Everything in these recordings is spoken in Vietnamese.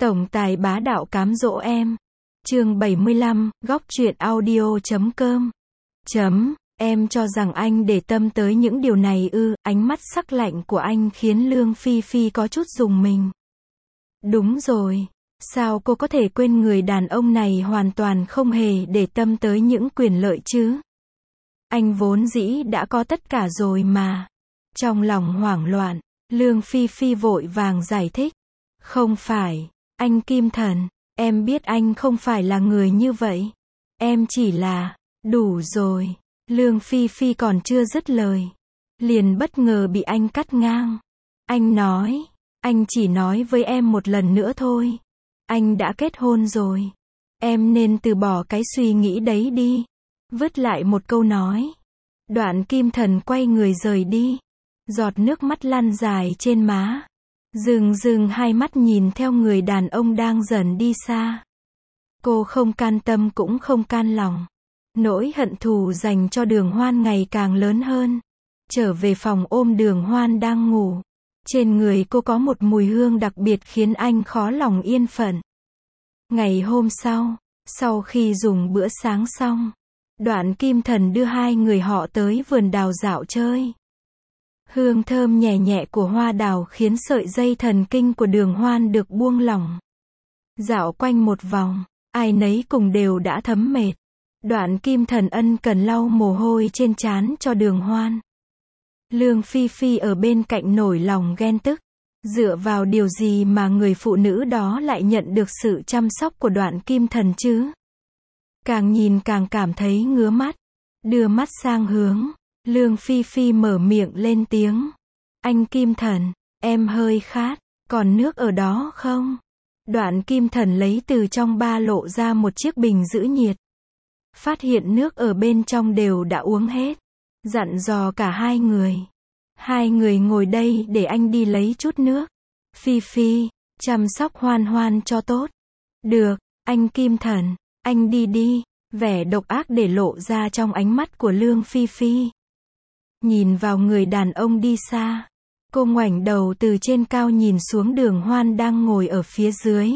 Tổng tài bá đạo cám dỗ em. Chương 75, góc truyện audio.com. Em cho rằng anh để tâm tới những điều này ư? Ánh mắt sắc lạnh của anh khiến Lương Phi Phi có chút rùng mình. Đúng rồi. Sao cô có thể quên người đàn ông này hoàn toàn không hề để tâm tới những quyền lợi chứ? Anh vốn dĩ đã có tất cả rồi mà. Trong lòng hoảng loạn, Lương Phi Phi vội vàng giải thích. Không phải, anh Kim Thần, em biết anh không phải là người như vậy. Em chỉ là, đủ rồi. Lương Phi Phi còn chưa dứt lời, liền bất ngờ bị anh cắt ngang. Anh nói, anh chỉ nói với em một lần nữa thôi. Anh đã kết hôn rồi. Em nên từ bỏ cái suy nghĩ đấy đi. Vứt lại một câu nói. Đoạn Kim Thần quay người rời đi. Giọt nước mắt lăn dài trên má. Dừng hai mắt nhìn theo người đàn ông đang dần đi xa. Cô không can tâm cũng không can lòng. Nỗi hận thù dành cho Đường Hoan ngày càng lớn hơn. Trở về phòng ôm Đường Hoan đang ngủ. Trên người cô có một mùi hương đặc biệt khiến anh khó lòng yên phận. Ngày hôm sau khi dùng bữa sáng xong, Đoạn Kim Thần đưa hai người họ tới vườn đào dạo chơi. Hương thơm nhẹ nhẹ của hoa đào khiến sợi dây thần kinh của Đường Hoan được buông lỏng. Dạo quanh một vòng, ai nấy cùng đều đã thấm mệt. Đoạn Kim Thần ân cần lau mồ hôi trên trán cho Đường Hoan. Lương Phi Phi ở bên cạnh nổi lòng ghen tức. Dựa vào điều gì mà người phụ nữ đó lại nhận được sự chăm sóc của Đoạn Kim Thần chứ? Càng nhìn càng cảm thấy ngứa mắt. Đưa mắt sang hướng, Lương Phi Phi mở miệng lên tiếng. Anh Kim Thần, em hơi khát, còn nước ở đó không? Đoạn Kim Thần lấy từ trong ba lô ra một chiếc bình giữ nhiệt. Phát hiện nước ở bên trong đều đã uống hết. Dặn dò cả hai người. Hai người ngồi đây để anh đi lấy chút nước. Phi Phi, chăm sóc Hoan Hoan cho tốt. Được, anh Kim Thần, anh đi đi. Vẻ độc ác để lộ ra trong ánh mắt của Lương Phi Phi. Nhìn vào người đàn ông đi xa. Cô ngoảnh đầu từ trên cao nhìn xuống Đường Hoan đang ngồi ở phía dưới.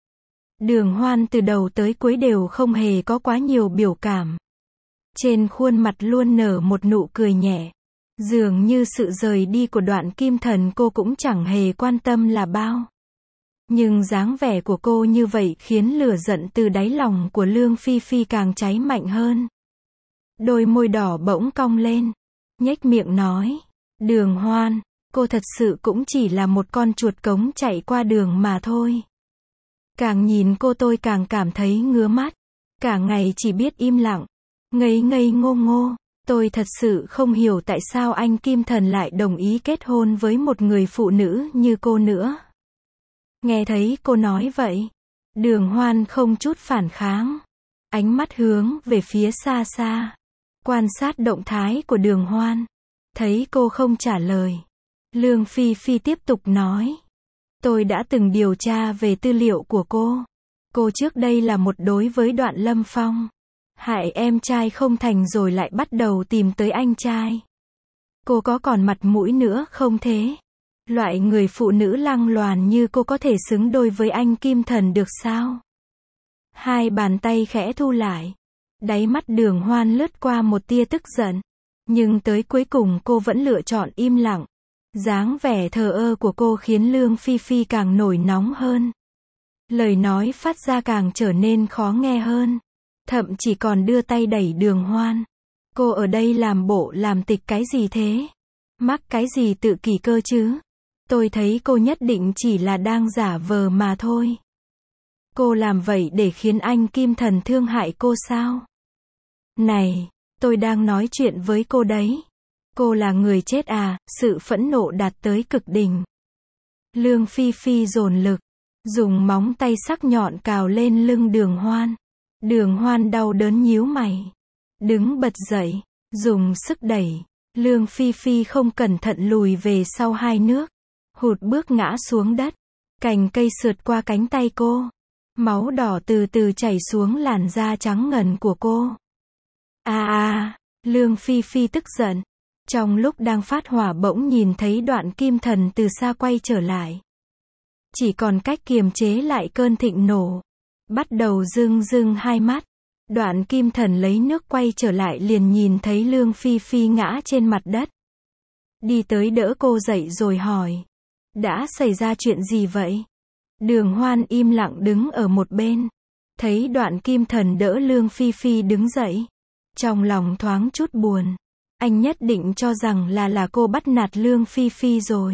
Đường Hoan từ đầu tới cuối đều không hề có quá nhiều biểu cảm. Trên khuôn mặt luôn nở một nụ cười nhẹ. Dường như sự rời đi của Đoạn Kim Thần cô cũng chẳng hề quan tâm là bao. Nhưng dáng vẻ của cô như vậy khiến lửa giận từ đáy lòng của Lương Phi Phi càng cháy mạnh hơn. Đôi môi đỏ bỗng cong lên. Nhếch miệng nói. Đường Hoan, cô thật sự cũng chỉ là một con chuột cống chạy qua đường mà thôi. Càng nhìn cô tôi càng cảm thấy ngứa mắt. Cả ngày chỉ biết im lặng. Ngây ngây ngô ngô. Tôi thật sự không hiểu tại sao anh Kim Thần lại đồng ý kết hôn với một người phụ nữ như cô nữa. Nghe thấy cô nói vậy, Đường Hoan không chút phản kháng. Ánh mắt hướng về phía xa xa. Quan sát động thái của Đường Hoan. Thấy cô không trả lời. Lương Phi Phi tiếp tục nói. Tôi đã từng điều tra về tư liệu của cô. Cô trước đây là một đối với Đoạn Lâm Phong. Hại em trai không thành rồi lại bắt đầu tìm tới anh trai. Cô có còn mặt mũi nữa không thế? Loại người phụ nữ lăng loàn như cô có thể xứng đôi với anh Kim Thần được sao? Hai bàn tay khẽ thu lại. Đáy mắt Đường Hoan lướt qua một tia tức giận. Nhưng tới cuối cùng cô vẫn lựa chọn im lặng. Dáng vẻ thờ ơ của cô khiến Lương Phi Phi càng nổi nóng hơn. Lời nói phát ra càng trở nên khó nghe hơn. Thậm chỉ còn đưa tay đẩy Đường Hoan. Cô ở đây làm bộ làm tịch cái gì thế? Mắc cái gì tự kỷ cơ chứ? Tôi thấy cô nhất định chỉ là đang giả vờ mà thôi. Cô làm vậy để khiến anh Kim Thần thương hại cô sao? Này, tôi đang nói chuyện với cô đấy. Cô là người chết à? Sự phẫn nộ đạt tới cực đỉnh. Lương Phi Phi dồn lực, dùng móng tay sắc nhọn cào lên lưng Đường Hoan. Đường Hoan đau đớn nhíu mày. Đứng bật dậy, dùng sức đẩy. Lương Phi Phi không cẩn thận lùi về sau hai nước. Hụt bước ngã xuống đất. Cành cây sượt qua cánh tay cô. Máu đỏ từ từ chảy xuống làn da trắng ngần của cô. Lương Phi Phi tức giận. Trong lúc đang phát hỏa bỗng nhìn thấy Đoạn Kim Thần từ xa quay trở lại. chỉ còn cách kiềm chế lại cơn thịnh nộ. Bắt đầu rưng rưng hai mắt. Đoạn Kim Thần lấy nước quay trở lại liền nhìn thấy Lương Phi Phi ngã trên mặt đất. Đi tới đỡ cô dậy rồi hỏi. Đã xảy ra chuyện gì vậy? Đường Hoan im lặng đứng ở một bên. Thấy Đoạn Kim Thần đỡ Lương Phi Phi đứng dậy. Trong lòng thoáng chút buồn. Anh nhất định cho rằng là cô bắt nạt Lương Phi Phi rồi.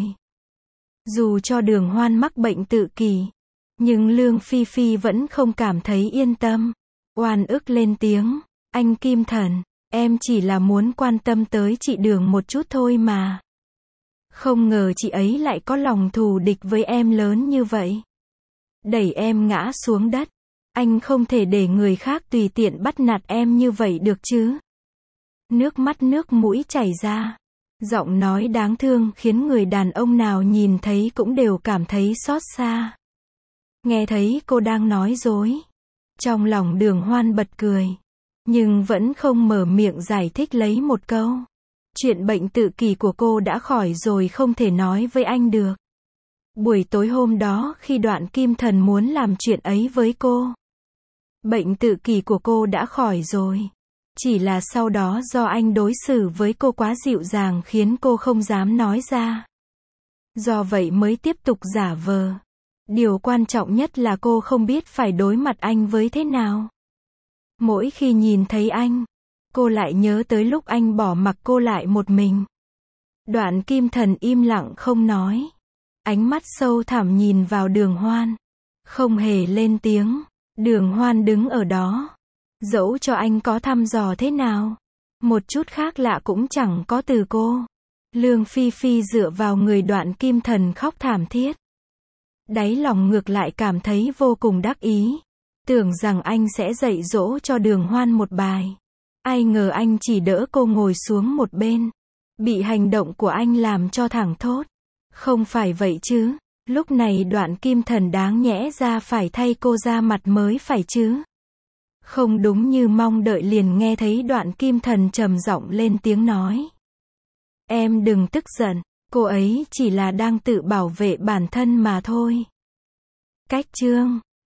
Dù cho Đường Hoan mắc bệnh tự kỷ, nhưng Lương Phi Phi vẫn không cảm thấy yên tâm. Oan ức lên tiếng. Anh Kim Thần, em chỉ là muốn quan tâm tới chị Đường một chút thôi mà. Không ngờ chị ấy lại có lòng thù địch với em lớn như vậy. Đẩy em ngã xuống đất. Anh không thể để người khác tùy tiện bắt nạt em như vậy được chứ. Nước mắt nước mũi chảy ra. Giọng nói đáng thương khiến người đàn ông nào nhìn thấy cũng đều cảm thấy xót xa. Nghe thấy cô đang nói dối. Trong lòng Đường Hoan bật cười. Nhưng vẫn không mở miệng giải thích lấy một câu. Chuyện bệnh tự kỷ của cô đã khỏi rồi không thể nói với anh được. Buổi tối hôm đó khi Đoạn Kim Thần muốn làm chuyện ấy với cô. Bệnh tự kỷ của cô đã khỏi rồi. Chỉ là sau đó do anh đối xử với cô quá dịu dàng khiến cô không dám nói ra. Do vậy mới tiếp tục giả vờ. Điều quan trọng nhất là cô không biết phải đối mặt anh với thế nào. Mỗi khi nhìn thấy anh, cô lại nhớ tới lúc anh bỏ mặc cô lại một mình. Đoạn Kim Thần im lặng không nói. Ánh mắt sâu thẳm nhìn vào Đường Hoan. Không hề lên tiếng. Đường Hoan đứng ở đó. Dẫu cho anh có thăm dò thế nào, một chút khác lạ cũng chẳng có từ cô. Lương Phi Phi dựa vào người Đoạn Kim Thần khóc thảm thiết. Đáy lòng ngược lại cảm thấy vô cùng đắc ý. Tưởng rằng anh sẽ dạy dỗ cho Đường Hoan một bài. Ai ngờ anh chỉ đỡ cô ngồi xuống một bên. Bị hành động của anh làm cho thẳng thốt. Không phải vậy chứ. Lúc này Đoạn Kim Thần đáng nhẽ ra phải thay cô ra mặt mới phải chứ. Không đúng như mong đợi liền nghe thấy Đoạn Kim Thần trầm giọng lên tiếng nói. Em đừng tức giận, cô ấy chỉ là đang tự bảo vệ bản thân mà thôi. Cách chương